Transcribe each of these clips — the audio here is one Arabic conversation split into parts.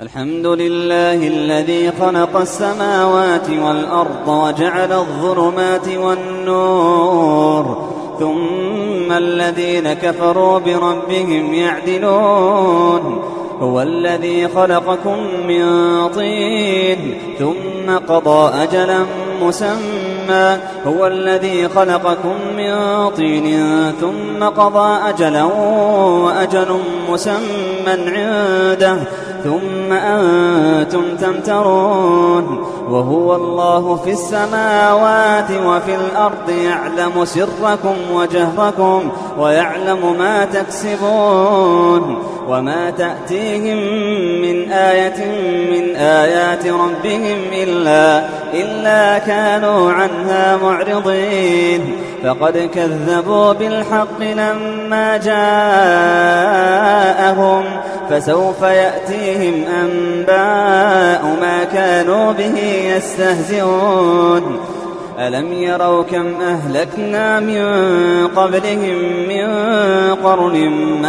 الحمد لله الذي خلق السماوات والأرض وجعل الظلمات والنور ثم الذين كفروا بربهم يعدلون. هو الذي خلقكم من طين ثم قضى أجلا مسمى. هو الذي خلقكم من طين ثم قضى أجلا وأجل مسمى عنده ثم أنتم تمترون. وهو الله في السماوات وفي الأرض يعلم سركم وجهركم ويعلم ما تكسبون. وما تأتيهم من آية من آيات ربهم إلا كانوا عنها معرضين. فقد كذبوا بالحق لما جاءهم فسوف يأتيهم أنباء ما كانوا به يستهزئون. ألم يروا كم أهلكنا من قبلهم من قرن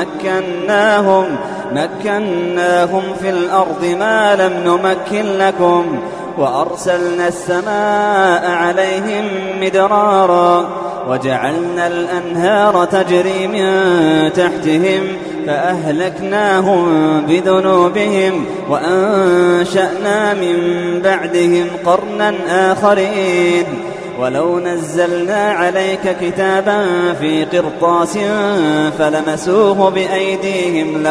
مكناهم في الأرض ما لم نمكن لكم وأرسلنا السماء عليهم مدرارا وجعلنا الأنهار تجري من تحتهم فأهلكناهم بذنوبهم وأنشأنا من بعدهم قرنا آخرين. ولو نزلنا عليك كتابا في قرطاس فلمسوه بأيديهم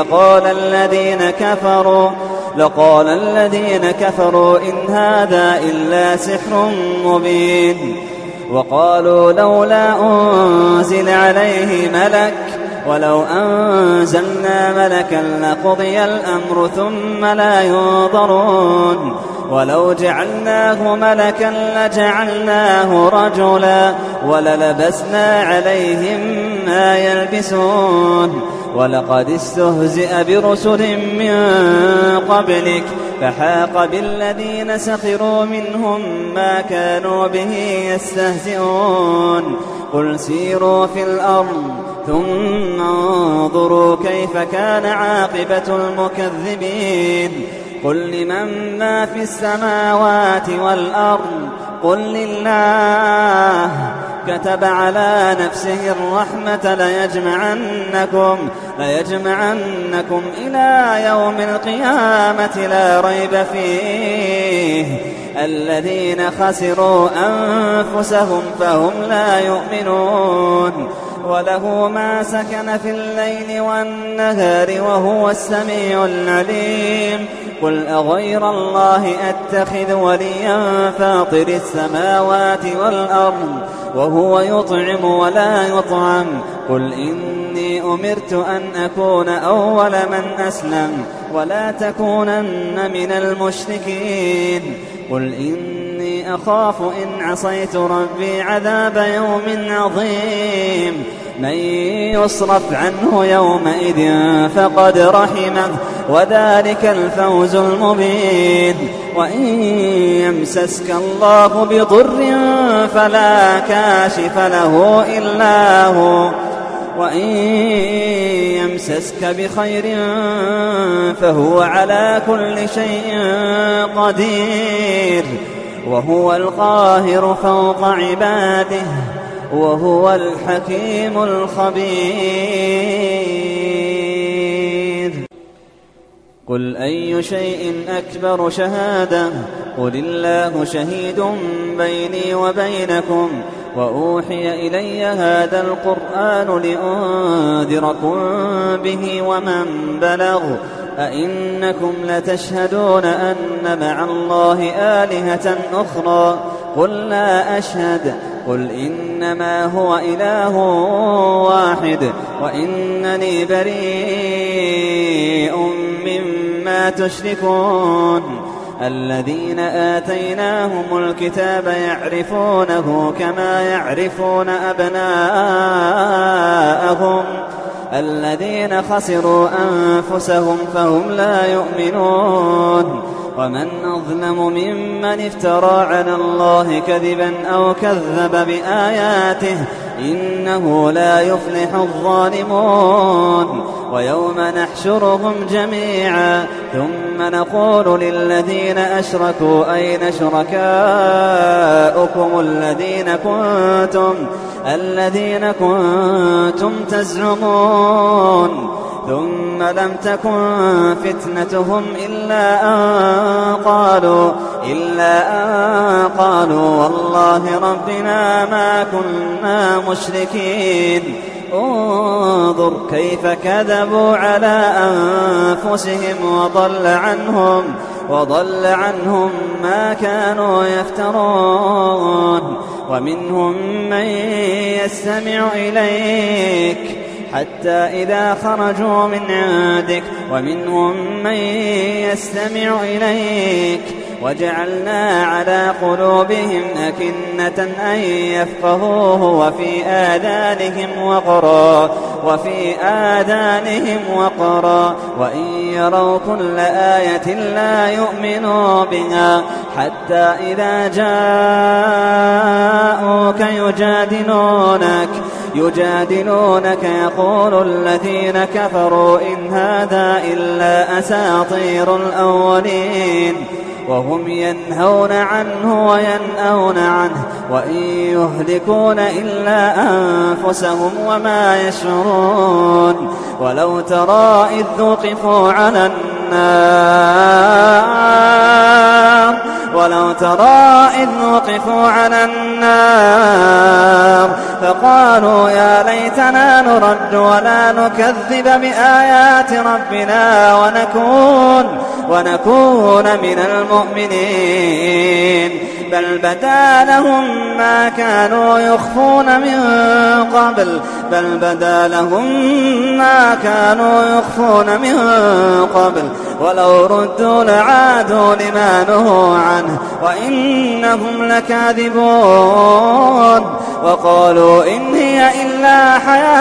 لقال الذين كفروا إن هذا إلا سحر مبين. وقالوا لولا أنزل عليه ملك ولو أنزلنا ملكا لقضي الأمر ثم لا ينظرون. ولو جعلناه ملكا لجعلناه رجلا وللبسنا عليهم ما يلبسون. ولقد استهزئ برسل من قبلك فحاق بالذين سخروا منهم ما كانوا به يستهزئون. قل سيروا في الأرض ثم انظروا كيف كان عاقبة المكذبين. قل لمن ما في السماوات والأرض قل لله كتب على نفسه الرحمة ليجمعنكم إلى يوم القيامة لا ريب فيه. الذين خسروا أنفسهم فهم لا يؤمنون. وله ما سكن في الليل والنهار وهو السميع العليم. قل أغير الله أتخذ وليا فاطر السماوات والأرض وهو يطعم ولا يطعم. قل إني أمرت أن أكون أول من أسلم ولا تكونن من المشركين. قل إني أخاف إن عصيت ربي عذاب يوم عظيم. من يصرف عنه يومئذ فقد رحمه وذلك الفوز المبين. وإن يمسسك الله بضر فلا كاشف له إلا هو وإن يمسسك بخير فهو على كل شيء قدير. وهو القاهر فوق عباده وهو الحكيم الخبير. قل أي شيء أكبر شهادة قل الله شهيد بيني وبينكم وأوحي إلي هذا القرآن لأنذركم به ومن بلغ. أئنكم لتشهدون أن مع الله آلهة أخرى قل لا أشهد. قل إنما هو إله واحد وإنني بريء مما تشركون. الذين آتيناهم الكتاب يعرفونه كما يعرفون أبناءهم. الذين خسروا أنفسهم فهم لا يؤمنون. ومن أظلم ممن افترى على الله كذبا أو كذب بآياته إنه لا يفلح الظالمون. ويوم نحشرهم جميعا ثم ثم نقول للذين أشركوا أين شركاؤكم الذين كنتم تزعمون ثم لم تكن فتنتهم إلا أن قالوا والله ربنا ما كنا مشركين. انظر كيف كذبوا على أنفسهم وضل عنهم ما كانوا يفترون. ومنهم من يستمع إليك حتى إذا خرجوا من عندك وجعلنا على قلوبهم أكنة أن يفقهوه وفي آذانهم وقرا وإن يروا كل آية لا يؤمنوا بها حتى إذا جاءوك يجادلونك يقول الذين كفروا إن هذا إلا أساطير الأولين وهم ينهون عنه وينأون عنه وإن يهلكون إلا أنفسهم وما يشعرون. ولو ترى إذ وقفوا على النار فقالوا يا ليتنا نرد ولا نكذب بآيات ربنا ونكون من المؤمنين بل بدا لهم ما كانوا يخفون من قبل ولو ردوا لعادوا لما نهوا عنه وإنهم لكاذبون. وقالوا إن هي إلا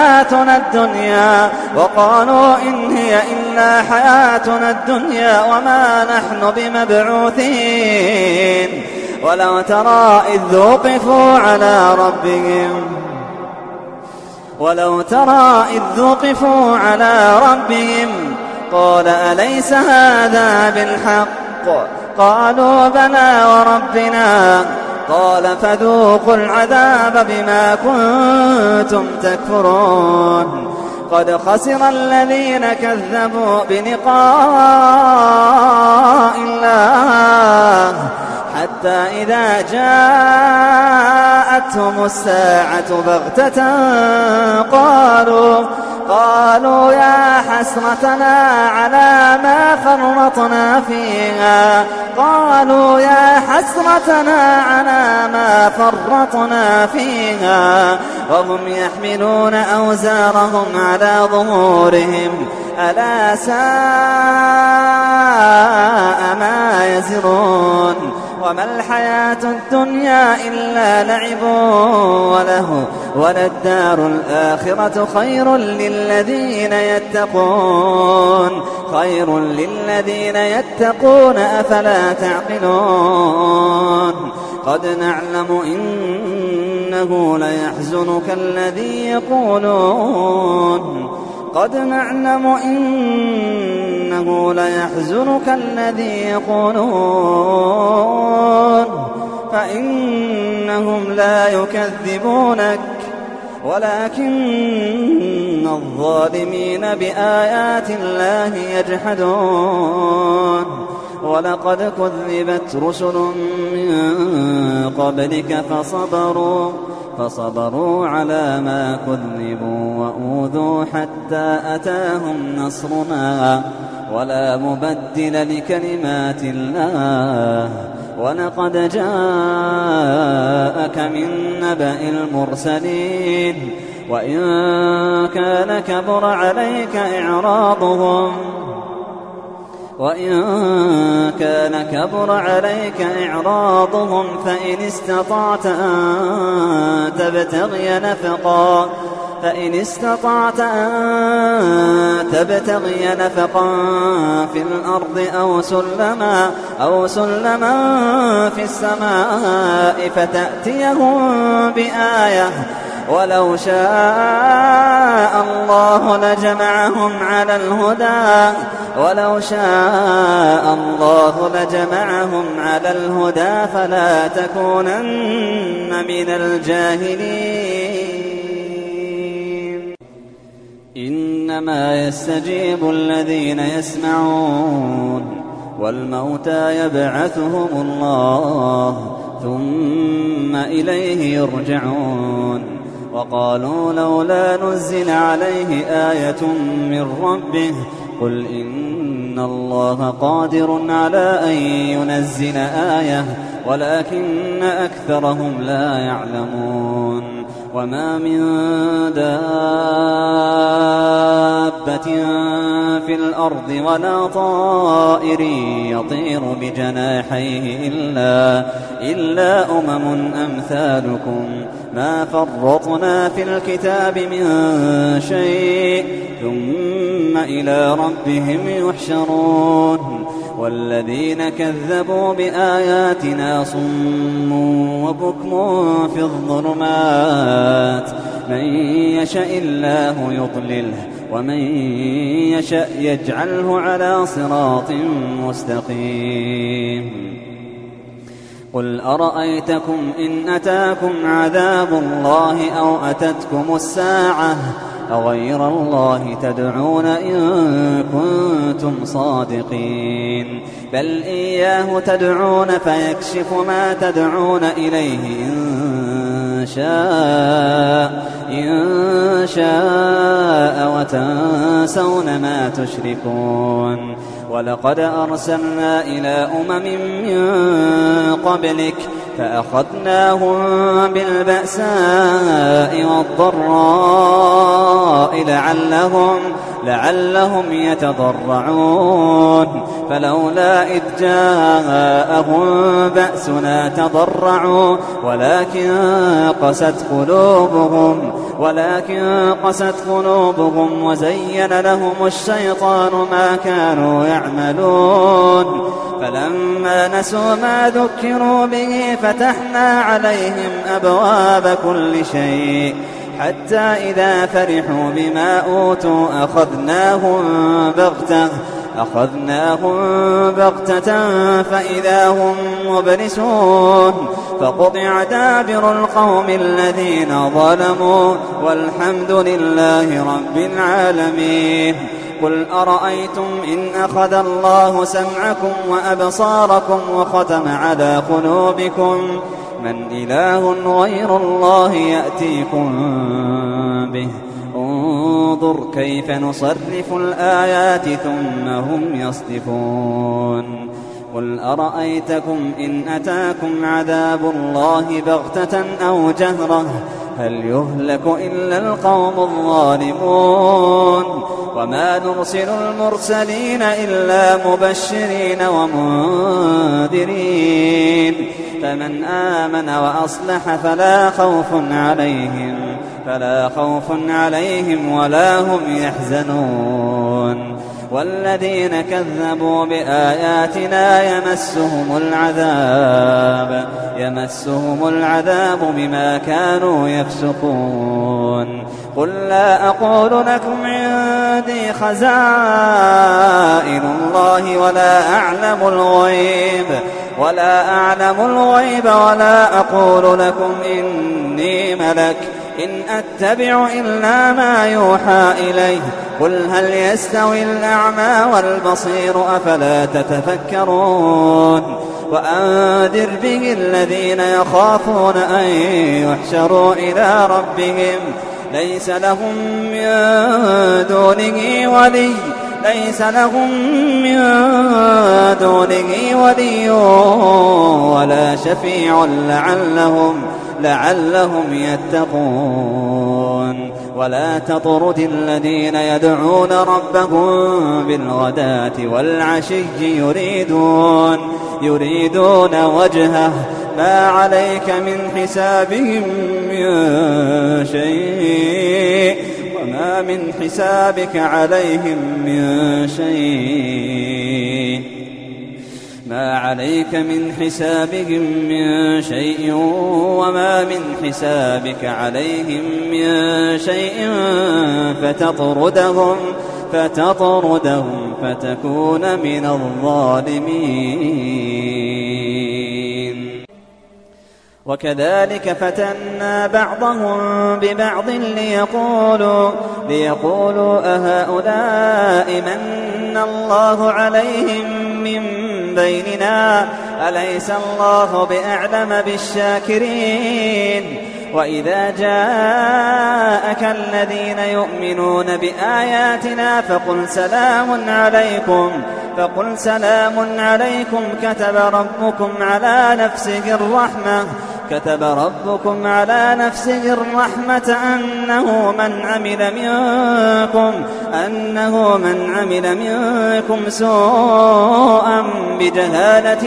حياتنا الدنيا وما نحن بمبعوثين. ولو ترى إذ وقفوا على ربهم قال أليس هذا بالحق قالوا بلى وربنا قال فذوقوا العذاب بما كنتم تكفرون. قد خسر الذين كذبوا بلقاء الله حتى إذا جاءتهم الساعة بغتة قالوا يا حسرتنا على ما فرطنا فيها وهم يحملون أوزارهم على ظهورهم ألا ساء ما يزرون. وما الحياة الدنيا إلا لعب وله وللدار الآخرة خير للذين يتقون أفلا تعقلون. قد نعلم إنه ليحزنك الذي يقولون فإنهم لا يكذبونك ولكن الظالمين بآيات الله يجحدون. ولقد كذبت رسل من قبلك فصبروا على ما كذبوا وأوذوا حتى أتاهم نصرنا ولا مبدل لكلمات الله. ولقد جاءك من نبأ المرسلين وإن كان كبر عليك إعراضهم فإن استطعت أن تبتغي نفقا في الأرض أو سلما في السماء فتأتيهم بآية ولو شاء الله لجمعهم على الهدى ولو شاء الله لجمعهم على الهدى فلا تكونن من الجاهلين. إنما يستجيب الذين يسمعون والموتى يبعثهم الله ثم إليه يرجعون. وقالوا لولا نزل عليه آية من ربه قل إن الله قادر على أن ينزل آية ولكن أكثرهم لا يعلمون. وما من دابة في الأرض ولا طائر يطير بجناحيه إلا أمم أمثالكم ما فرطنا في الكتاب من شيء ثم إلى ربهم يحشرون. والذين كذبوا بآياتنا صم وبكم في الظلمات من يشاء الله يضلله ومن يشاء يجعله على صراط مستقيم. قل أرأيتكم إن أتاكم عذاب الله أو أتتكم الساعة أغير الله تدعون إن كنتم صادقين بل إياه تدعون فيكشف ما تدعون إليه إن شاء وتنسون ما تشركون. ولقد أرسلنا إلى أمم من قبلك فأخذناهم بالبأساء والضراء لعلهم يتضرعون فلولا إذ جاءهم بأسنا تضرعوا ولكن قست قلوبهم وزين لهم الشيطان ما كانوا يعملون. فلما نسوا ما ذكروا به فتحنا عليهم أبواب كل شيء حتى إذا فرحوا بما أوتوا أخذناهم بغتة فإذا هم مبلسون فقطع دابر القوم الذين ظلموا والحمد لله رب العالمين. قل أرأيتم إن أخذ الله سمعكم وأبصاركم وختم على قلوبكم من إله غير الله يأتيكم به انظر كيف نصرف الآيات ثم هم يصدفون. قل أرأيتكم إن أتاكم عذاب الله بغتة أو جهرة هل يهلك إلا القوم الظالمون. وما نرسل المرسلين إلا مبشرين ومنذرين فمن آمن وأصلح فلا خوف عليهم ولا هم يحزنون. والذين كذبوا بآياتنا يمسهم العذاب بما كانوا يفسقون. قل لا أقول لكم عندي خزائن الله ولا أعلم الغيب ولا أقول لكم إني ملك إن أتبع إلا ما يوحى إليه قل هل يستوي الأعمى والبصير أفلا تتفكرون. وأنذر به الذين يخافون أن يحشروا إلى ربهم ليس لهم من دونه ولي ولا شفيع لعلهم يتقون. ولا تطرد الذين يدعون ربهم بالغداة والعشي يريدون وجهه ما عليك من حسابهم من شيء وما من حسابك عليهم من شيء ما عليك من حسابهم من شيء وما من حسابك عليهم من شيء فتطردهم فتكون من الظالمين. وكذلك فتنا بعضهم ببعض ليقولوا أهؤلاء من الله عليهم من بيننا أليس الله بأعلم بالشاكرين. وإذا جاءك الذين يؤمنون بآياتنا فقل سلام عليكم كتب ربكم على نفسه الرحمة أنه من عمل منكم سوءا بجهالة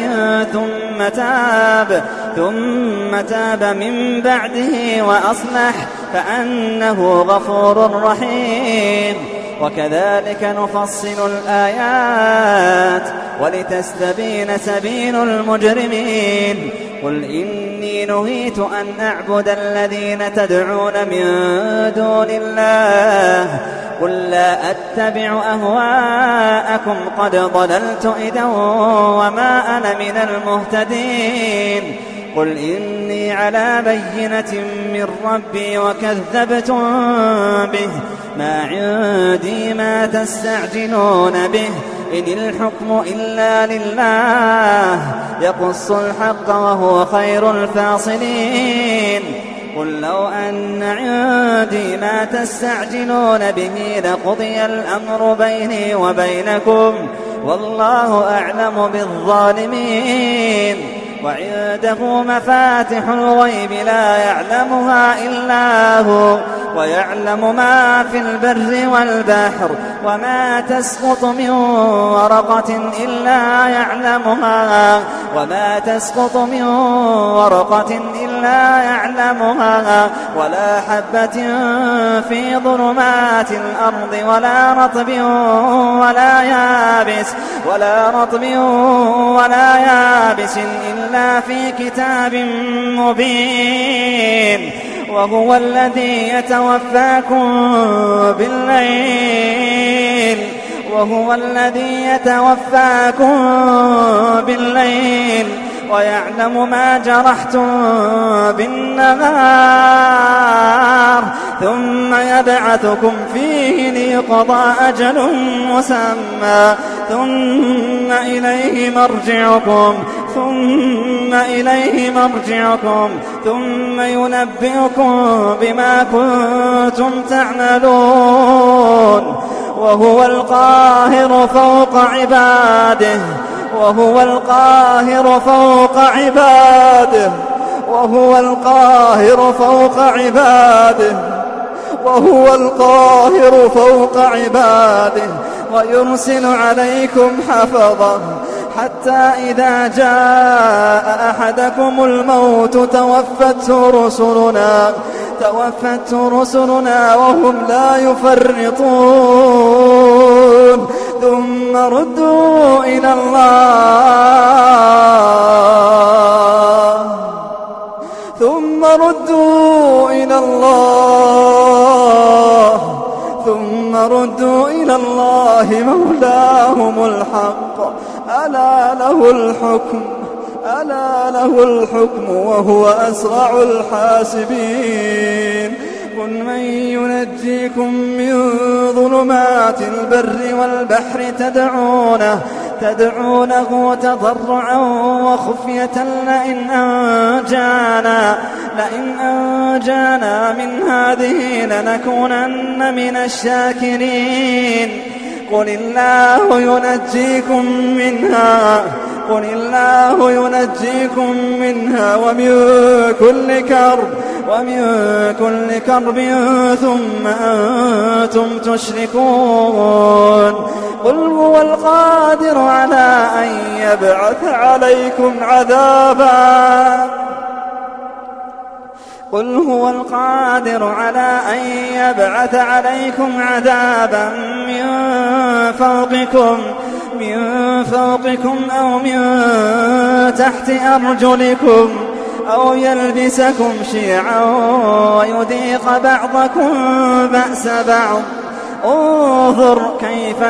ثم تاب من بعده وأصلح فأنه غفور رحيم. وكذلك نفصل الآيات ولتستبين سبيل المجرمين. قل إني نهيت أن أعبد الذين تدعون من دون الله قل لا أتبع أهواءكم قد ضللت إذا وما أنا من المهتدين. قل إني على بينة من ربي وكذبتم به ما عندي ما تستعجلون به إن الحكم إلا لله يقص الحق وهو خير الفاصلين. قل لو أن عندي ما تستعجلون به لقضي الأمر بيني وبينكم والله أعلم بالظالمين. وعنده مفاتح الغيب لا يعلمها إلا هو ويعلم ما في البر والبحر وما تسقط من ورقة إلا يعلمها ولا حبة في ظلمات الأرض ولا رطب ولا يابس إلا في كتاب مبين. وهو الذي يتوفاكم بالليل ويعلم ما جرحتم بالنهار ثم يبعثكم فيه ليقضى أجل مسمى ثم إليه مرجعكم ثم ينبئكم بما كنتم تعملون. وهو القاهر فوق عباده ويرسل عليكم حفظة حتى إذا جاء أحدكم الموت توفته رسلنا وهم لا يفرطون ثم ردوا إلى الله مولاهم الحق ألا له الحكم وهو أسرع الحاسبين. قل من ينجيكم من ظلمات البر والبحر تدعونه تضرعا وخفية لئن أنجانا من هذه لنكونن من الشاكرين. قل الله ينجيكم منها ومن كل كرب ثم أنتم تشركون. قل هو القادر على أن يبعث عليكم عذابا من فوقكم أو من تحت أرجلكم أو يلبسكم شيعا ويذيق بعضكم بأس بعض انظر كيف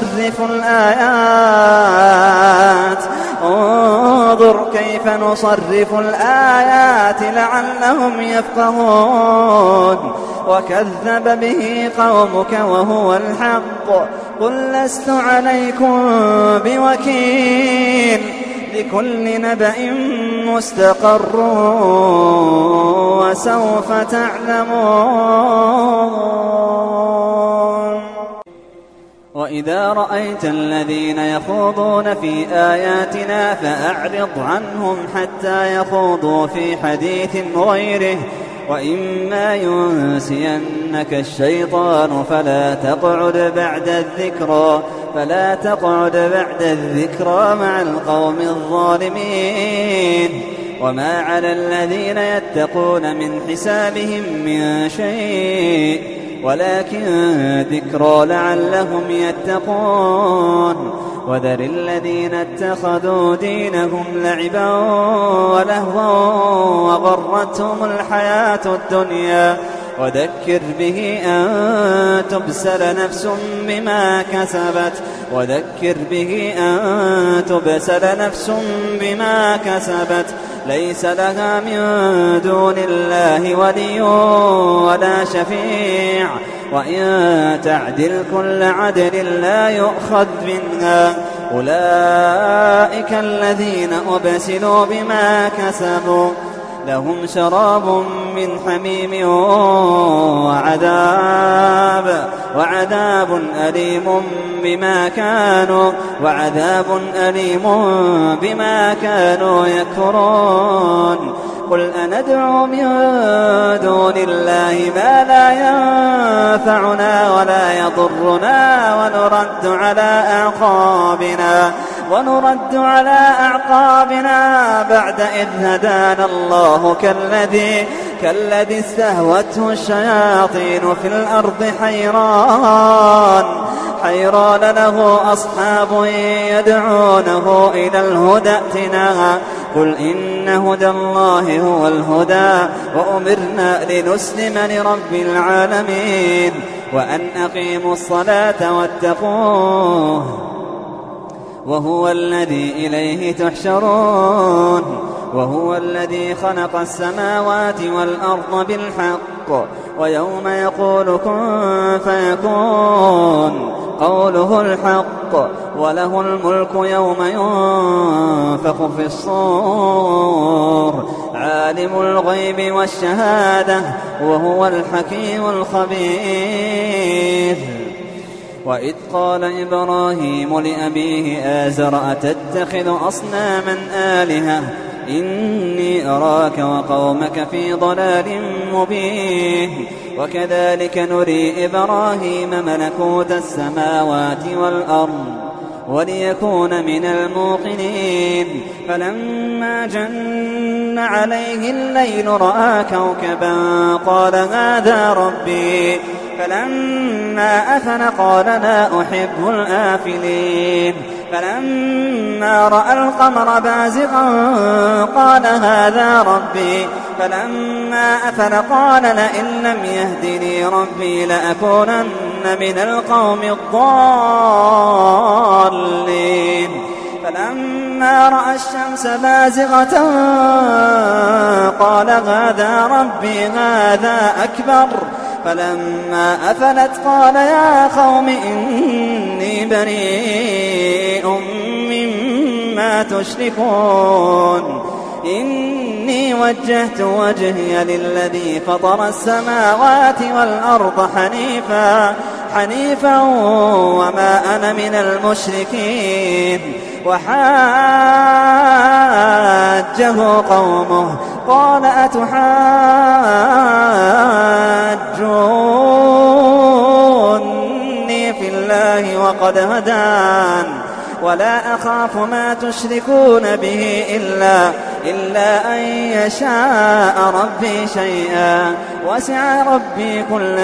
نصرف الآيات لعلهم يفقهون وكذب به قومك وهو الحق قل لست عليكم بوكيل لكل نبأ مستقر وسوف تعلمون. وإذا رأيت الذين يخوضون في آياتنا فأعرض عنهم حتى يخوضوا في حديث غيره وإما ينسينك الشيطان فلا تقعد بعد الذكرى مع القوم الظالمين. وما على الذين يتقون من حسابهم من شيء ولكن ذكرى لعلهم يتقون. وذر الذين اتخذوا دينهم لعبا ولهوا وغرتهم الحياة الدنيا وذكر به أن تبسل نفس بما كسبت ليس لها من دون الله ولي ولا شفيع وإن تعدل كل عدل لا يؤخذ منها أولئك الذين أبسلوا بما كسبوا لهم شراب من حميم وعذاب أليم بما كانوا يكفرون. قل أندعو من دون الله ما لا ينفعنا ولا يضرنا ونرد على أعقابنا بعد إذ هدانا الله كالذي استهوته الشياطين في الأرض حيران له أصحاب يدعونه إلى الهدى ائتنا قل إن هدى الله هو الهدى وأمرنا لنسلم لرب العالمين وأن أقيموا الصلاة واتقوه وهو الذي إليه تحشرون. وهو الذي خلق السماوات والأرض بالحق ويوم يقول كن فيكون قوله الحق وله الملك يوم ينفخ في الصور عالم الغيب والشهادة وهو الحكيم الخبير. وإذ قال إبراهيم لأبيه آزر أتتخذ أصناما آلهة إني أراك وقومك في ضلال مبين. وكذلك نري إبراهيم ملكوت السماوات والأرض وليكون من الموقنين. فلما جن عليه الليل رأى كوكبا قال هذا ربي فلما أفل قال لا أحب الآفلين. فلما رأى القمر بازغا قال هذا ربي فلما أفل قال لئن لم يهدني ربي لأكونن من القوم الضالين. فلما رأى الشمس بازغة قال هذا ربي هذا أكبر. فلما أفلت قال يا قوم إني بريء مما تشركون إني وجهت وجهي للذي فطر السماوات والأرض حنيفا وما أنا من المشركين. وحاجه قومه قال أتحاجوني في الله وقد هدان ولا أخاف ما تشركون به إلا أن يشاء ربي شيئا وسع ربي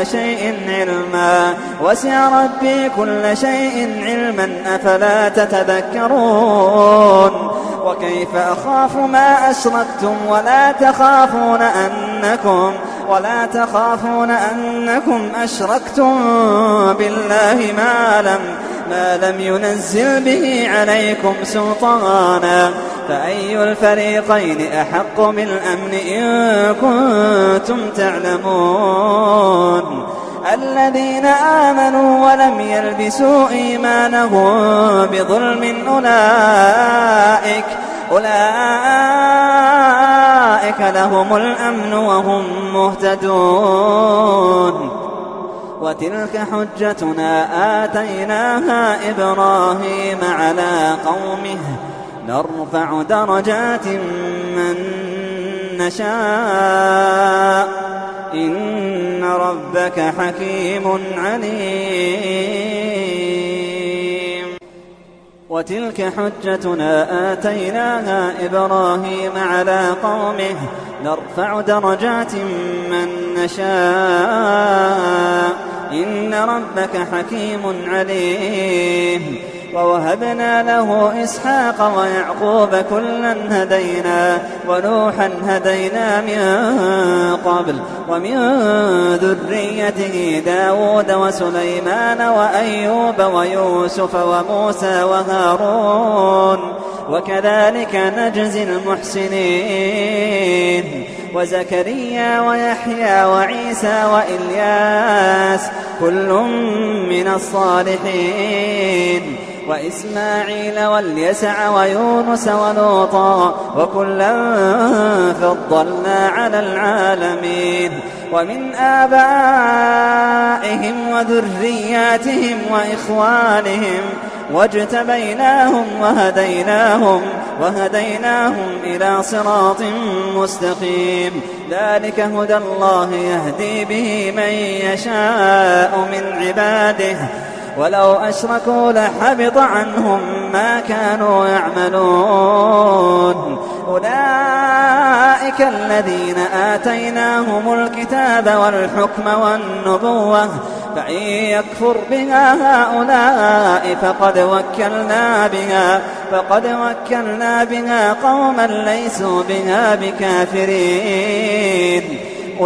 كل شيء علما أفلا تتذكرون. وكيف أخاف ما أشركتم ولا تخافون ولا تخافون أنكم أشركتم بالله ما لم ينزل به عليكم سلطانا فأي الفريقين أحق بالأمن إن كنتم تعلمون الذين آمنوا ولم يلبسوا إيمانهم بظلم أولئك لهم الأمن وهم مهتدون وتلك حجتنا آتيناها إبراهيم على قومه نرفع درجات من نشاء إن ربك حكيم عليم وتلك حجتنا آتيناها إبراهيم على قومه نرفع درجات من نشاء إن ربك حكيم عليم ووهبنا له إسحاق ويعقوب كلا هدينا ونوحا هدينا من قبل ومن ذريته داود وسليمان وأيوب ويوسف وموسى وهارون وكذلك نجزي المحسنين وزكريا ويحيى وعيسى وإلياس كل من الصالحين وإسماعيل واليسع ويونس ولوطا وكلا فضلنا على العالمين ومن آبائهم وذرياتهم وإخوانهم واجتبيناهم وهديناهم إلى صراط مستقيم ذلك هدى الله يهدي به من يشاء من عباده ولو أشركوا لحبط عنهم ما كانوا يعملون أولئك الذين آتيناهم الكتاب والحكم والنبوة فإن يكفر بها هؤلاء فقد وكلنا بها قوما ليسوا بها بكافرين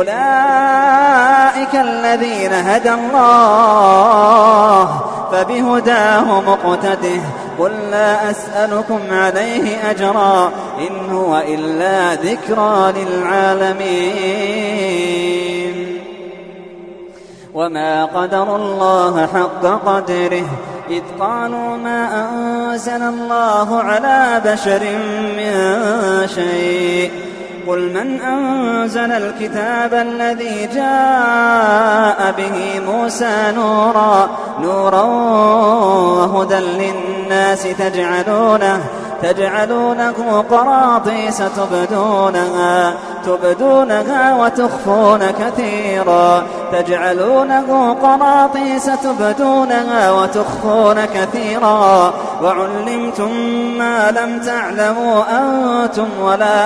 أولئك الذين هدى الله فبهداه مقتده قل لا أسألكم عليه أجرا إن هو إلا ذكرى للعالمين وما قدروا الله حق قدره إذ قالوا ما أنزل الله على بشر من شيء قل من أنزل الكتاب الذي جاء به موسى نورا وهدى للناس تجعلونه قراطيس تبدونها وتخفون كثيرا وعلمتم ما لم تعلموا أنتم ولا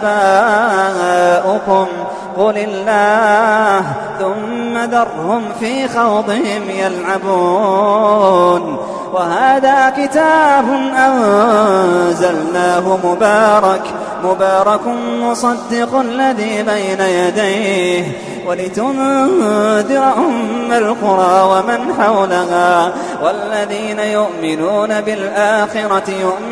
آباؤكم قل الله ثم ذرهم في خوضهم يلعبون وهذا كتاب أنزلناه مبارك مصدق الذي بين يديه ولتنذر أم القرى ومن حولها والذين يؤمنون بالآخرة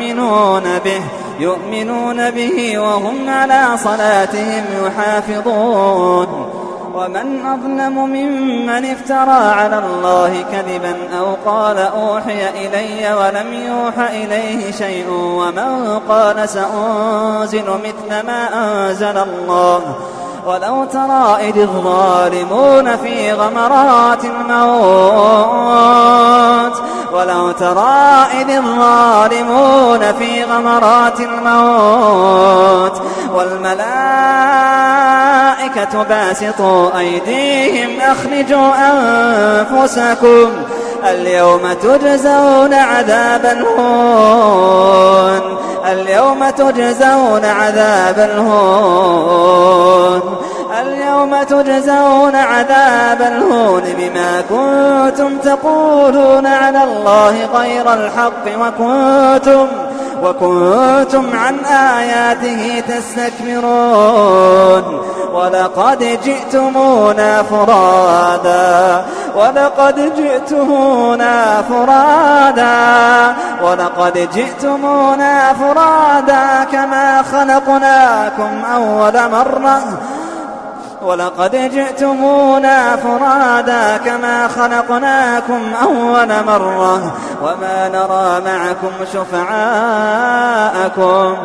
يؤمنون به وهم على صلاتهم يحافظون ومن أظلم ممن افترى على الله كذبا أو قال أوحي إلي ولم يوح إليه شيء ومن قال سأنزل مثل ما أنزل الله ولو ترى إذ الظالمون في غمرات الموت والملائكة باسطوا أيديهم أخرجوا أنفسكم اليوم تجزون عذاب الهون بما كنتم تقولون على الله غير الحق وكنتم عن آياته تستكبرون ولقد جئتمونا فرادا كما خلقناكم أول مرة وما نرى معكم شفعاءكم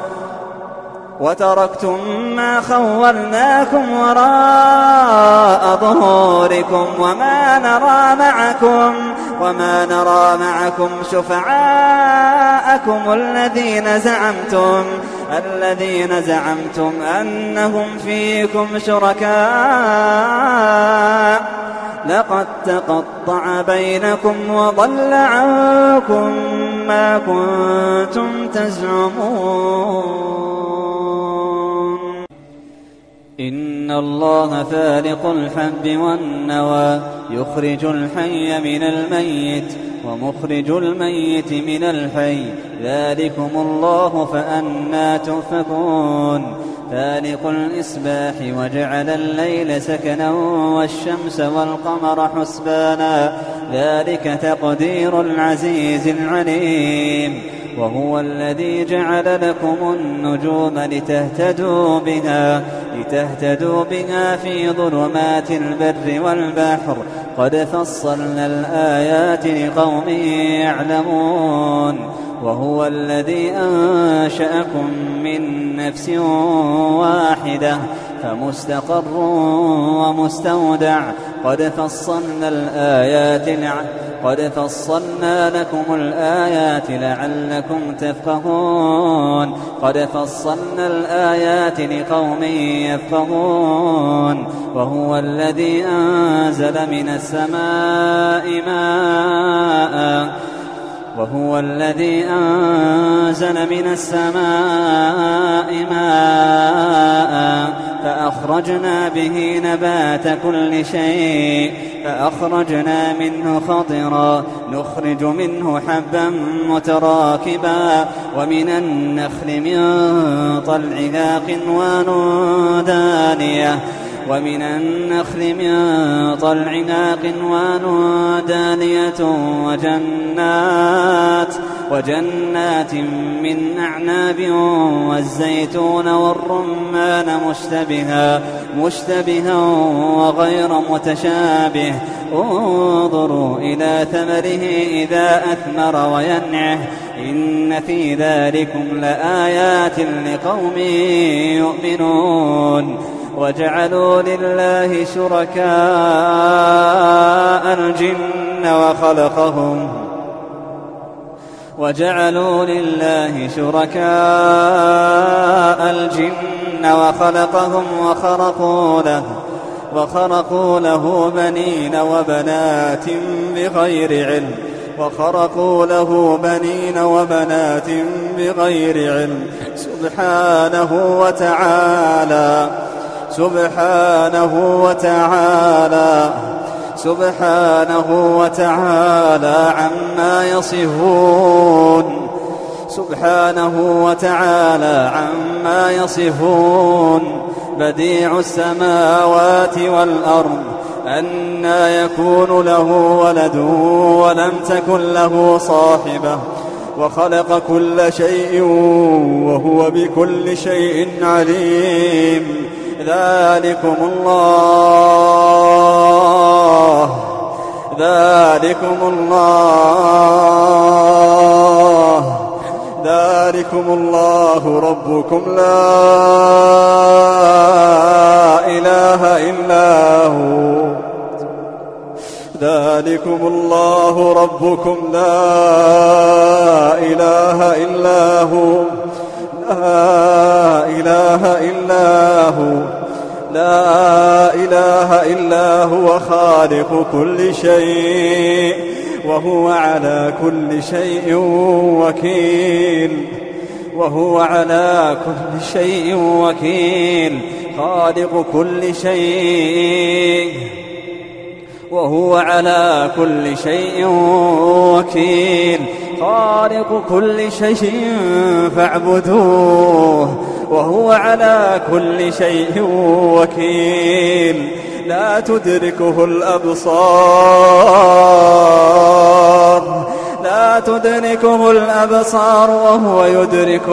وتركتم ما خولناكم وراء ظهوركم وما نرى معكم شفعاءكم الذين زعمتم أنهم فيكم شركاء لقد تقطع بينكم وضل عنكم ما كنتم تزعمون إن الله فالق الحب والنوى يخرج الحي من الميت ومخرج الميت من الحي ذلكم الله فأنى تؤفكون فالق الإصباح وجعل الليل سكنا والشمس والقمر حسبانا ذلك تقدير العزيز العليم وهو الذي جعل لكم النجوم لتهتدوا بها في ظلمات البر والبحر قد فصلنا الآيات لقوم يعلمون وهو الذي أنشأكم من نفس واحدة فمستقر ومستودع قد فصلنا لكم الآيات لعلكم تفقهون قد فصلنا الآيات لقوم يفقهون وهو الذي أنزل من السماء ماء فأخرجنا به نبات كل شيء فأخرجنا منه خضرا نخرج منه حبا متراكبا ومن النخل من طلعها قنوان دانية وجنات من أعناب والزيتون والرمان مشتبها وغير متشابه انظروا إلى ثمره إذا أثمر وينعه إن في ذلكم لآيات لقوم يؤمنون وجعلوا لله شركاء الجن وخلقهم وخرقوا له بنين وبنات بغير علم سبحانه وتعالى عما يصفون بديع السماوات والأرض أنى يكون له ولد ولم تكن له صاحبة وخلق كل شيء وهو بكل شيء عليم ذلكم الله ربكم لا إله إلا هو ذلكم الله ربكم لا إله إلا هو لا إله إلا هو خالق كل شيء وهو على كل شيء وكيل خالق كل شيء وهو على كل شيء وكيل خالق كل شيء فاعبدوه وهو على كل شيء وكيل. لا تدركه الأبصار لا تدركه الأبصار وهو يدرك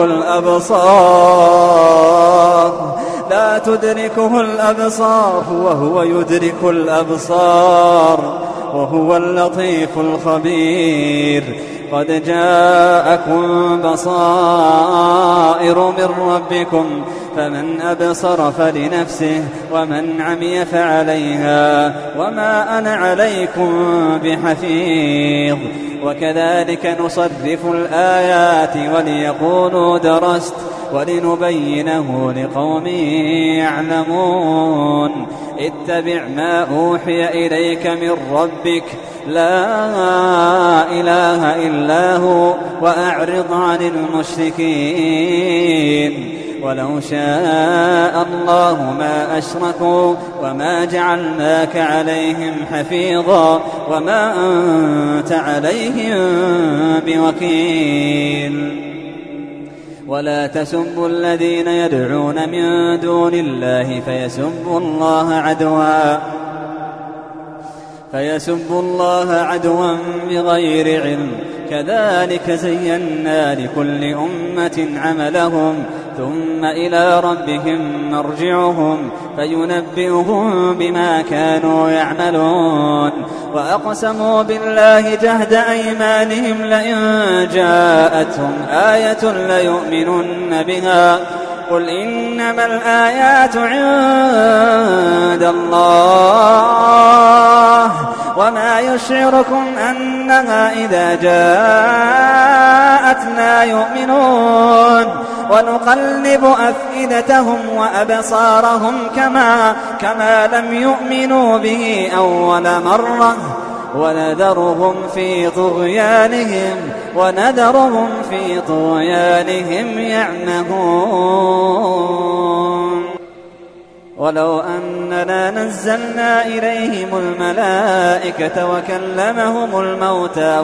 الأبصار لا تدركه الأبصار وهو يدرك الأبصار وهو اللطيف الخبير. قد جاءكم بصائر من ربكم فمن أبصر فلنفسه ومن عمي فعليها وما أنا عليكم بحفيظ. وكذلك نصرف الآيات وليقولوا درست ولنبينه لقوم يعلمون. اتبع ما أوحي إليك من ربك لا إله إلا هو وأعرض عن المشركين. ولو شاء الله ما أشركوا وما جعلناك عليهم حفيظا وما أنت عليهم بوكيل. ولا تسبوا الذين يدعون من دون الله فيسبوا الله عدوا بغير علم. كذلك زينا لكل أمة عملهم ثم إلى ربهم مرجعهم فينبئهم بما كانوا يعملون. وأقسموا بالله جهد أيمانهم لئن جاءتهم آية ليؤمنن بها قل إنما الآيات عند الله وما يشعركم أنها إذا جاءت لا يؤمنون. ونقلب أفئدتهم وأبصارهم كما لم يؤمنوا به أول مرة ونذرهم في طغيانهم يعمهون. ولو أننا نزلنا إليهم الملائكة وكلمهم الموتى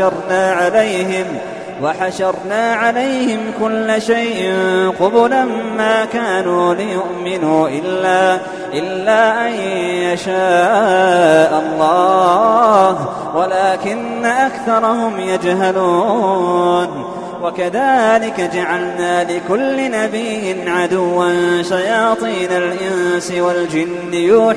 وحشرنا عليهم كل شيء قبلا ما كانوا ليؤمنوا إلا أن يشاء الله ولكن أكثرهم يجهلون. وكذلك جعلنا لكل نبي عدوا شياطين الإنس والجن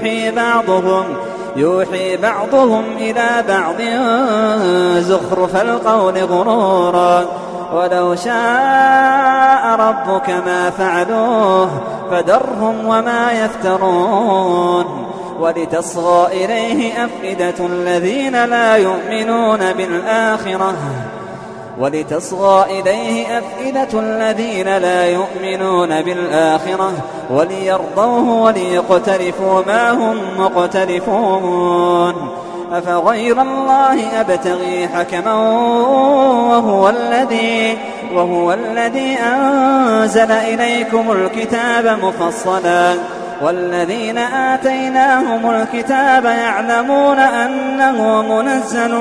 يوحي بعضهم إلى بعض زخرف القول غرورا. ولو شاء ربك ما فعلوه فذرهم وما يفترون. ولتصغى إليه أفئدة الذين لا يؤمنون بالآخرة وليرضوه وليقترفوا ما هم مقترفون. أفغير الله أبتغي حكما وهو الذي أنزل إليكم الكتاب مفصلا والذين آتيناهم الكتاب يعلمون أنه منزل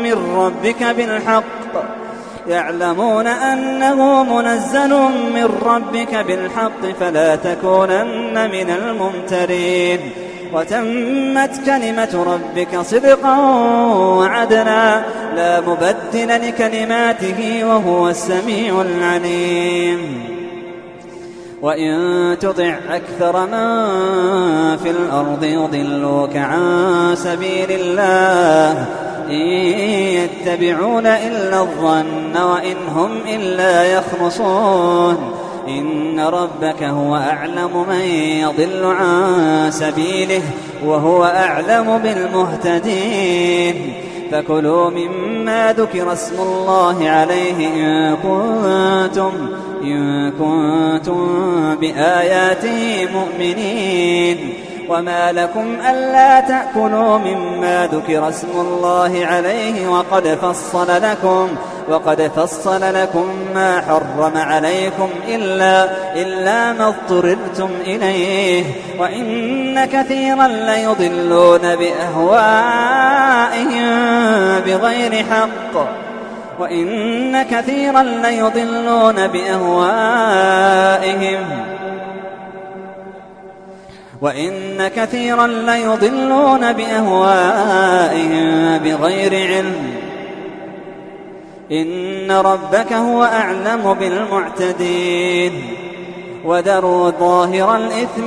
من ربك بالحق فلا تكونن من الممترين. وتمت كلمة ربك صدقا وعدلا لا مبدل لكلماته وهو السميع العليم. وإن تطع أكثر من في الأرض يضلوك عن سبيل الله إن يتبعون إلا الظن وإن هم إلا يخرصون. إن ربك هو أعلم من يضل عن سبيله وهو أعلم بالمهتدين. فكلوا مما ذكر اسم الله عليه إن كنتم بآياته مؤمنين. وما لكم ألا تأكلوا مما ذكر اسم الله عليه وقد فصل لكم ما حرم عليكم إلا ما اضطررتم إليه. وإن كثيرا ليضلون بأهوائهم بغير حق وإن كثيرا ليضلون بأهوائهم بغير علم. إن ربك هو أعلم بالمعتدين. وذروا ظاهر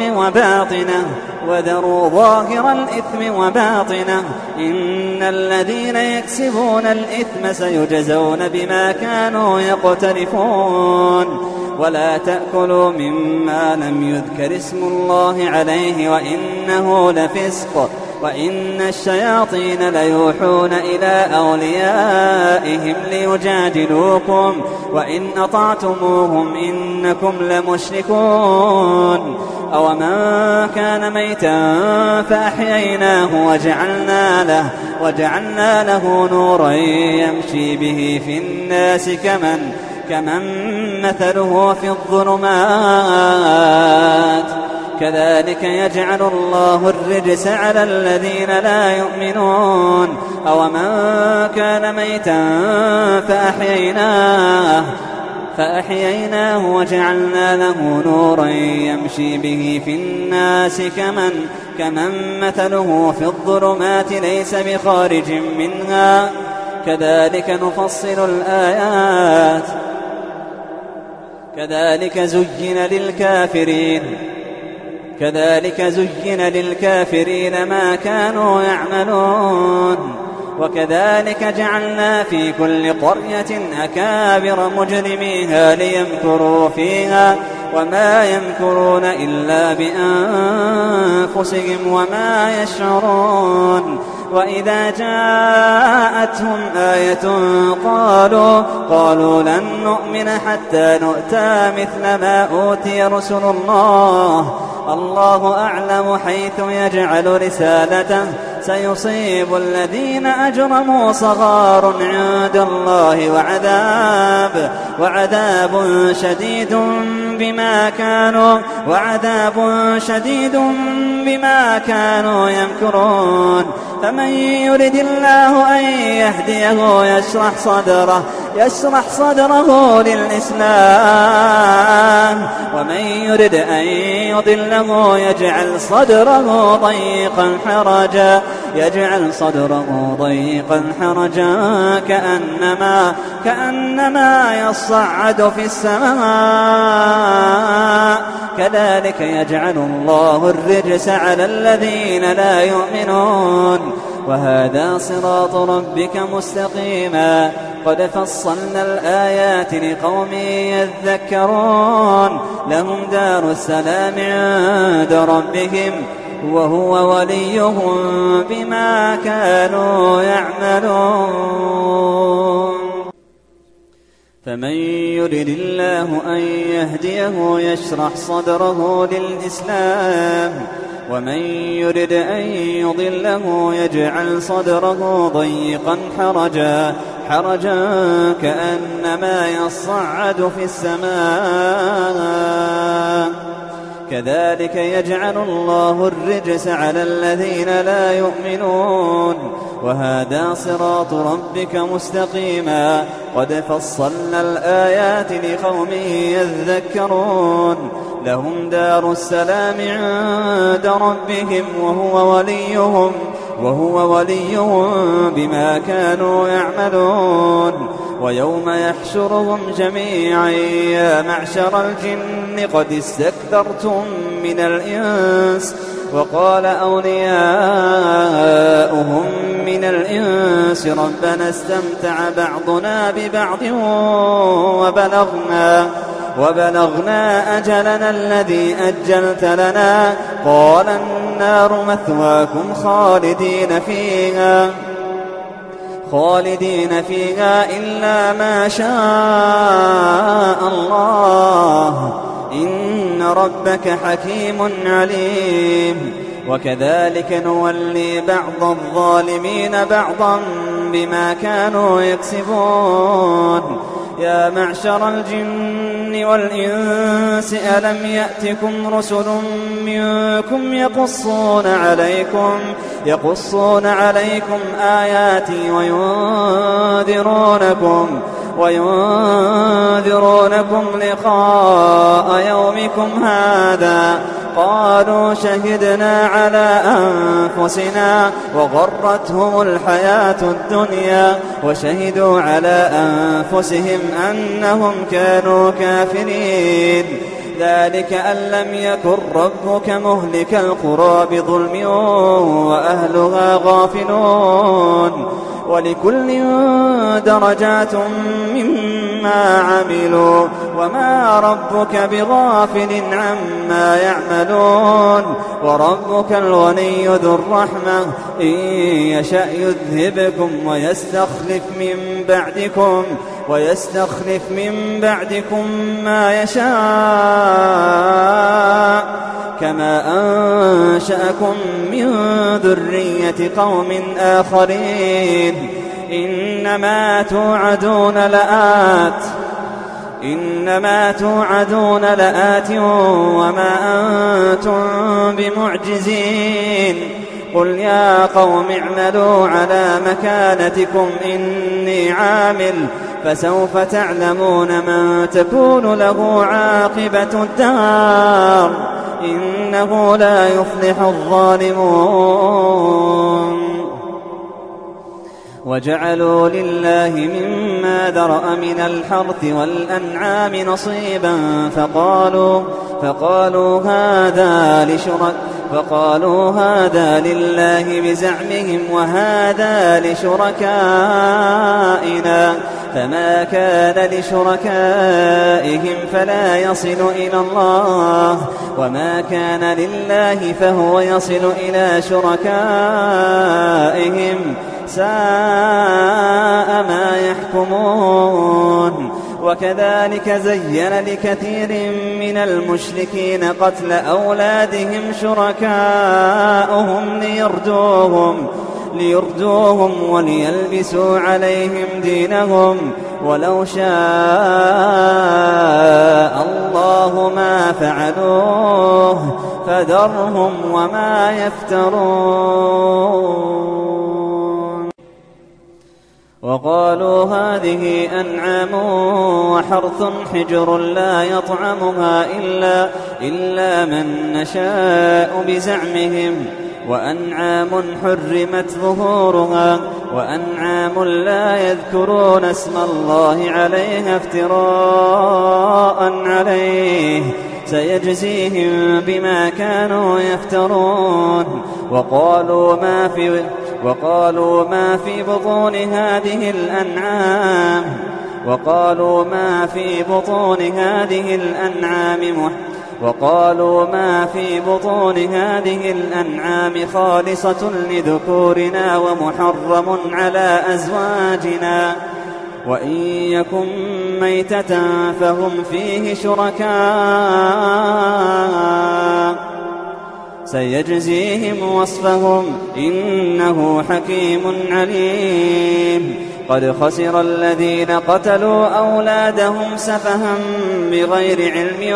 الإثم وباطنه إن الذين يكسبون الإثم سيجزون بما كانوا يقترفون. ولا تأكلوا مما لم يذكر اسم الله عليه وإنه لفسق وإن الشياطين ليوحون إلى أوليائهم ليجادلوكم وإن أطعتموهم إنكم لمشركون. أومن كان ميتا فأحييناه وجعلنا له نورا يمشي به في الناس كمن مثله في الظلمات كذلك يجعل الله الرجس على الذين لا يؤمنون. أومن كان ميتا فأحييناه وجعلنا له نورا يمشي به في الناس كمن مثله في الظلمات ليس بخارج منها كذلك نفصل الآيات كذلك زين للكافرين ما كانوا يعملون. وكذلك جعلنا في كل قرية أكابر مجرميها ليمكروا فيها وما يمكرون إلا بأنفسهم وما يشعرون. وإذا جاءتهم آية قالوا لن نؤمن حتى نؤتى مثل ما أوتي رسل الله أعلم حيث يجعل رسالته سيصيب الذين أجرموا صغار عند الله وعذاب شديد بما كانوا يمكرون. فمن يرد الله أن يهديه يشرح صدره للإسلام ومن يرد أن يضله يجعل صدره ضيقا حرجا كأنما يصعد في السماء كذلك يجعل الله الرجس على الذين لا يؤمنون. وهذا صراط ربك مستقيما قد فصلنا الآيات لقوم يذكرون. لهم دار السلام عند ربهم وهو وليهم بما كانوا يعملون. فمن يرد الله أن يهديه يشرح صدره للإسلام ومن يرد أن يضله يجعل صدره ضيقا حرجا كأنما يصعد في السماء كذلك يجعل الله الرجس على الذين لا يؤمنون. وهذا صراط ربك مستقيما قد فصلنا الآيات لقوم يذكرون. لهم دار السلام عند ربهم وهو وليهم بما كانوا يعملون. ويوم يحشرهم جميعا يا معشر الجن قد استكثرتم من الإنس وقال أولياؤهم من الإنس ربنا استمتع بعضنا ببعض وبلغنا أجلنا الذي أجلت لنا قال النار مثواكم خالدين فيها إلا ما شاء الله إن ربك حكيم عليم. وكذلك نولي بعض الظالمين بعضا بما كانوا يكسبون. يا معشر الجن والإنس ألم يأتكم رسل منكم يقصون عليكم آياتي وينذرونكم لقاء يومكم هذا؟ قالوا شهدنا على أنفسنا وغرتهم الحياة الدنيا وشهدوا على أنفسهم أنهم كانوا كافرين. ذلك أن لم يكن ربك مهلك القرى بظلم وأهلها غافلون، ولكل درجات مما عملوا وما ربك بغافل عما يعملون. وربك الغني ذو الرحمة إن يشأ يذهبكم ويستخلف من بعدكم ما يشاء كما أنشأكم من ذرية قوم آخرين. إنما توعدون لآت وما أنتم بمعجزين. قل يا قوم اعملوا على مكانتكم إني عامل فسوف تعلمون من تكون له عاقبة الدار إنه لا يفلح الظالمون. وجعلوا لله مما ذرأ من الحرث والأنعام نصيبا فقالوا هذا لله بزعمهم وهذا لشركائنا، فما كان لشركائهم فلا يصل إلى الله وما كان لله فهو يصل إلى شركائهم ساء ما يحكمون. وكذلك زين لكثير من المشركين قتل أولادهم شركاؤهم ليردوهم وليلبسوا عليهم دينهم ولو شاء الله ما فعلوه فذرهم وما يفترون. وقالوا هذه أنعام وحرث حجر لا يطعمها إلا من نشاء بزعمهم وأنعام حرمت ظهورها وأنعام لا يذكرون اسم الله عليها افتراء عليه سيجزيهم بما كانوا يفترون. وقالوا ما في بطون هذه الأنعام خالصة لذكورنا ومحرم على أزواجنا وإن يكن ميتة فهم فيه شركاء سيجزيهم وصفهم إنه حكيم عليم. قد خسر الذين قتلوا أولادهم سفها بغير علم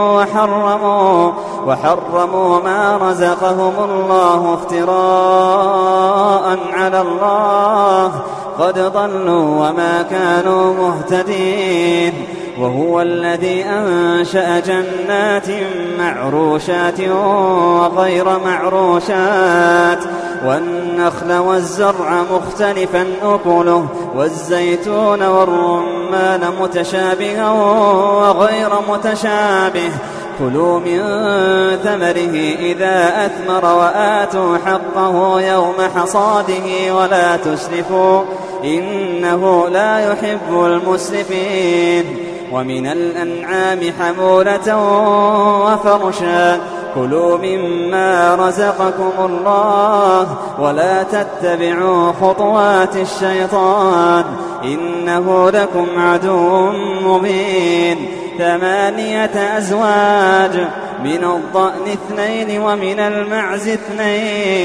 وحرموا ما رزقهم الله افتراء على الله قد ضلوا وما كانوا مهتدين. وهو الذي أنشأ جنات معروشات وغير معروشات والنخل والزرع مختلفا أكله والزيتون والرمان متشابها وغير متشابه كلوا من ثمره إذا أثمر وآتوا حقه يوم حصاده ولا تسرفوا إنه لا يحب المسرفين. ومن الأنعام حمولة وفرشا كلوا مما رزقكم الله ولا تتبعوا خطوات الشيطان إنه لكم عدو مبين. 8 أزواج من الضأن 2 ومن المعز 2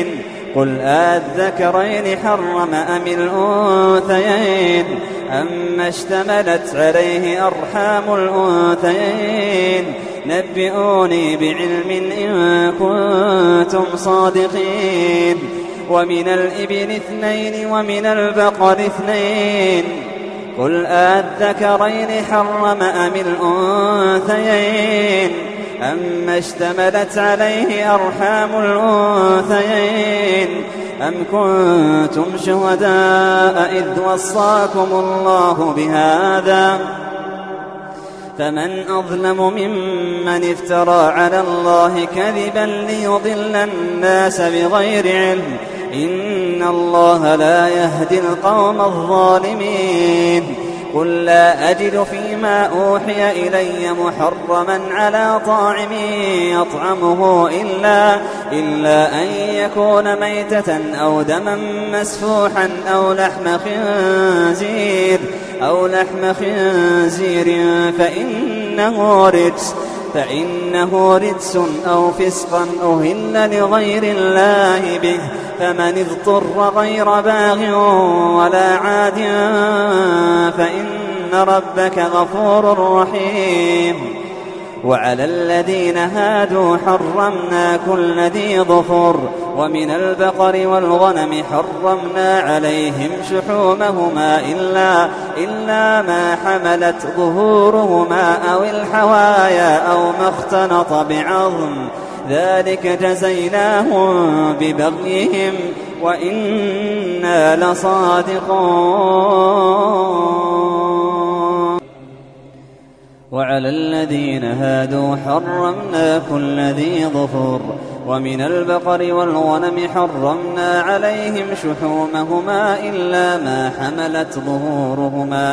قل أذكرين حرم أم الأنثيين أما اشتملت عليه أرحام الأنثيين نبئوني بعلم إن كنتم صادقين ومن الإبل 2 ومن البقر 2 قل أذكرين حرم أم الأنثيين أما اشتملت عليه أرحام الأنثيين أم كنتم شهداء إذ وصاكم الله بهذا فمن أظلم ممن افترى على الله كذبا ليضل الناس بغير علم إن الله لا يهدي القوم الظالمين قل لا أجد فيما أوحي إلي محرما على طاعم يطعمه إلا أن يكون ميتة أو دما مسفوحا أو لحم خنزير فإنه رجس أو فسقا أهل لغير الله به فمن اضطر غير باغ ولا عاد فإن ربك غفور رحيم وعلى الذين هادوا حرمنا كل ذي ظفر ومن البقر والغنم حرمنا عليهم شحومهما إلا ما حملت ظهورهما أو الحوايا أو ما اختلط بعظم ذلك جزيناهم ببغيهم وإنا لصادقون وعلى الذين هادوا حرمنا كل ذي ظفر ومن البقر والغنم حرمنا عليهم شحومهما إلا ما حملت ظهورهما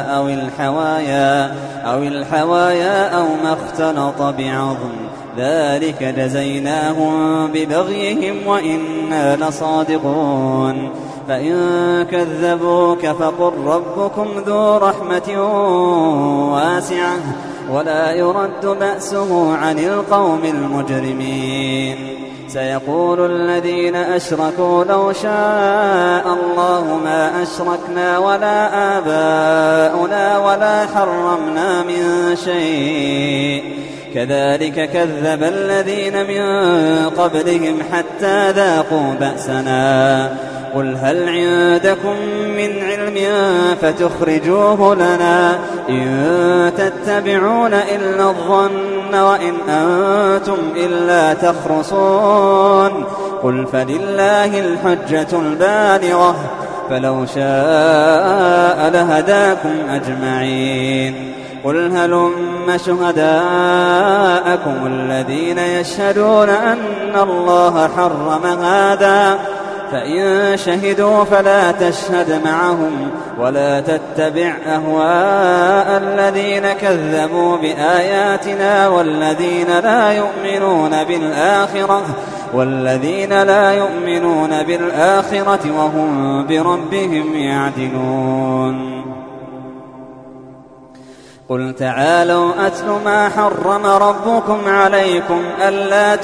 أو الحوايا أو ما اختلط بعظم ذلك جزيناهم ببغيهم وإنا لصادقون فإن كذبوك فقل ربكم ذو رحمة واسعة ولا يرد بأسه عن القوم المجرمين سيقول الذين أشركوا لو شاء الله ما أشركنا ولا آباؤنا ولا حرمنا من شيء كذلك كذب الذين من قبلهم حتى ذاقوا بأسنا قل هل عندكم من علم فتخرجوه لنا إن تتبعون إلا الظن وإن أنتم إلا تخرصون قل فلله الحجة البالغة فلو شاء لهداكم أجمعين قل هلم شهداءكم الذين يشهدون أن الله حرم هذا فإن شهدوا فلا تشهد معهم ولا تتبع أهواء الذين كذبوا بآياتنا والذين لا يؤمنون بالآخرة وهم بربهم يعدلون قل تعالوا أتل ما حرم ربكم عليكم ألا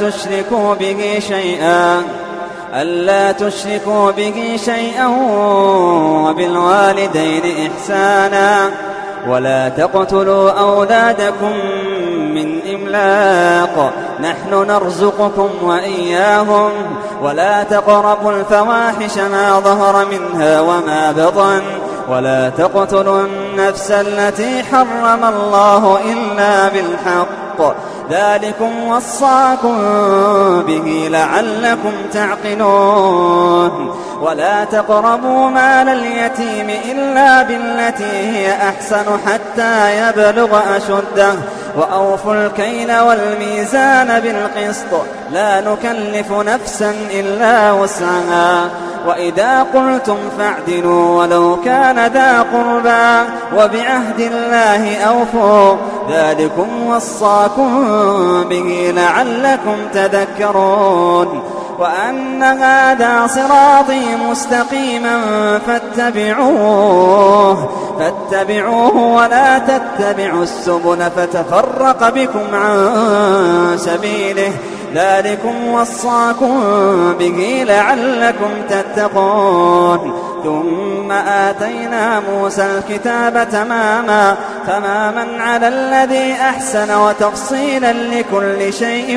تشركوا به شيئا وبالوالدين إحسانا ولا تقتلوا أولادكم من إملاق نحن نرزقكم وإياهم ولا تقربوا الفواحش ما ظهر منها وما بطن ولا تقتلوا النفس التي حرم الله إلا بالحق ذلكم وصاكم به لعلكم تعقلون ولا تقربوا مال اليتيم إلا بالتي هي أحسن حتى يبلغ أشده وأوفوا الكيل والميزان بالقسط لا نكلف نفسا إلا وسعها وإذا قلتم فاعدلوا ولو كان ذا قربى وبعهد الله أوفوا ذلكم وصاكم به لعلكم تذكرون وأن هذا صراطي مستقيما فاتبعوه ولا تتبعوا السبل فتفرق بكم عن سبيله ذلكم وصاكم به لعلكم تتقون ثم آتينا موسى الكتاب تماما على الذي أحسن وتفصيلا لكل شيء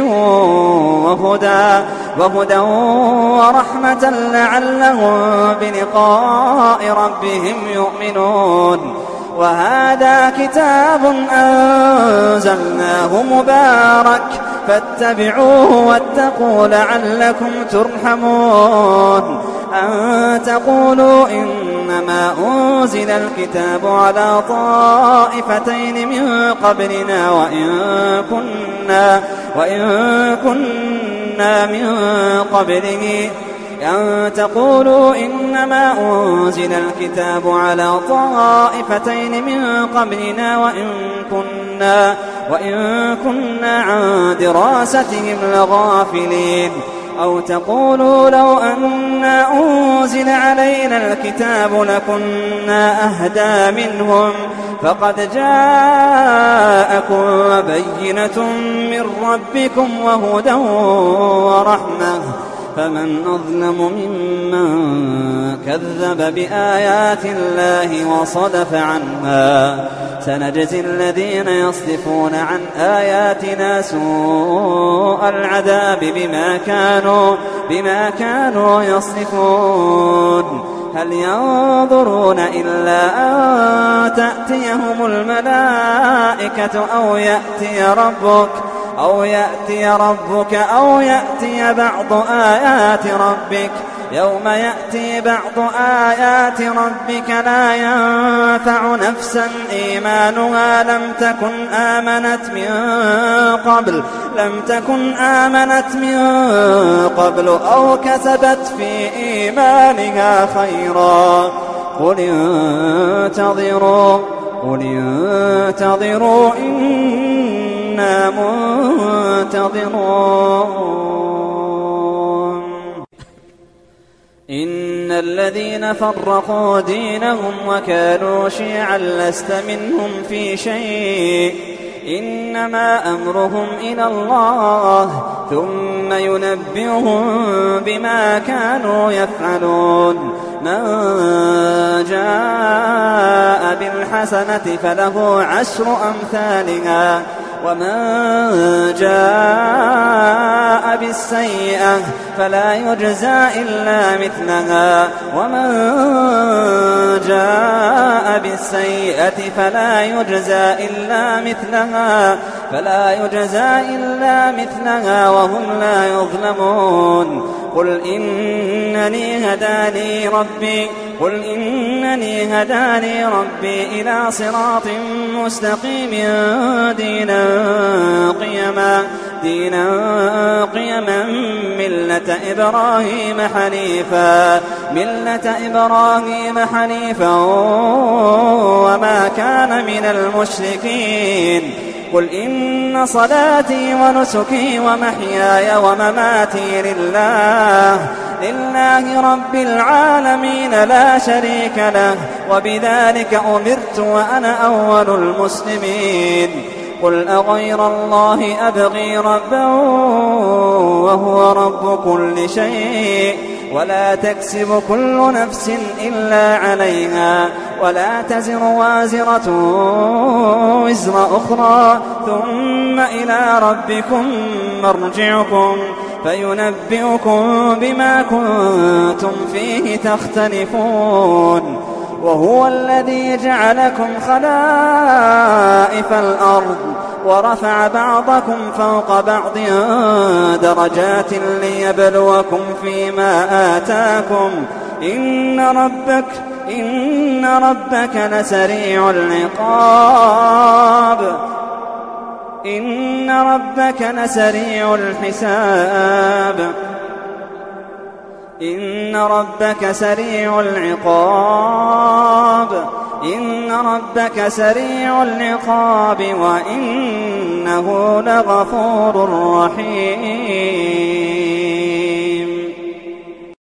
وهدى ورحمة لعلهم بلقاء ربهم يؤمنون وهذا كتاب أنزلناه مبارك فاتبعوه واتقوا لعلكم ترحمون أن تقولوا إنما أنزل الكتاب على طائفتين من قبلنا وإن كنا من قبله أن تقولوا إنما أنزل الكتاب على طائفتين من قبلنا وإن كنا عن دراستهم لغافلين أو تقولوا لو أنا أنزل علينا الكتاب لكنا أهدى منهم فقد جاءكم بينة من ربكم وهدى ورحمة فمن أظلم ممن كذب بآيات الله وصدف عنها سنجزي الذين يصدفون عن آياتنا سوء العذاب بما كانوا يصدفون هل ينظرون إلا أن تأتيهم الملائكة أو يأتي ربك أو يأتي بعض آيات ربك يوم يأتي بعض آيات ربك لا ينفع نفسا إيمانها لم تكن آمنت من قبل أو كسبت في إيمانها خيرا قل انتظروا إنا منتظرون إن الذين فرقوا دينهم وكانوا شيعا لست منهم في شيء إنما أمرهم إلى الله ثم ينبئهم بما كانوا يفعلون من جاء بالحسنة فله 10 أمثالها ومن جاء بالسيئة فلا يجزى إلا مثلها ومن جاء بالسيئة فلا يجزى إلا مثلها وهم لا يظلمون قل إنني هداني ربي إلى صراط مستقيم دينا قيما ملة إبراهيم حنيفا وما كان من المشركين قل إن صلاتي ونسكي ومحياي ومماتي لله رب العالمين لا شريك له وبذلك أمرت وأنا أول المسلمين قل أغير الله أبغي ربا وهو رب كل شيء ولا تكسب كل نفس إلا عليها ولا تزر وازرة وزر أخرى ثم إلى ربكم مرجعكم فينبئكم بما كنتم فيه تختلفون وهو الذي جعلكم خلائف الأرض ورفع بعضكم فوق بعض درجات ليبلوكم فيما آتاكم إن ربك لسريع العقاب إن ربك لسريع الحساب إن ربك سريع العقاب وإنه لغفور رحيم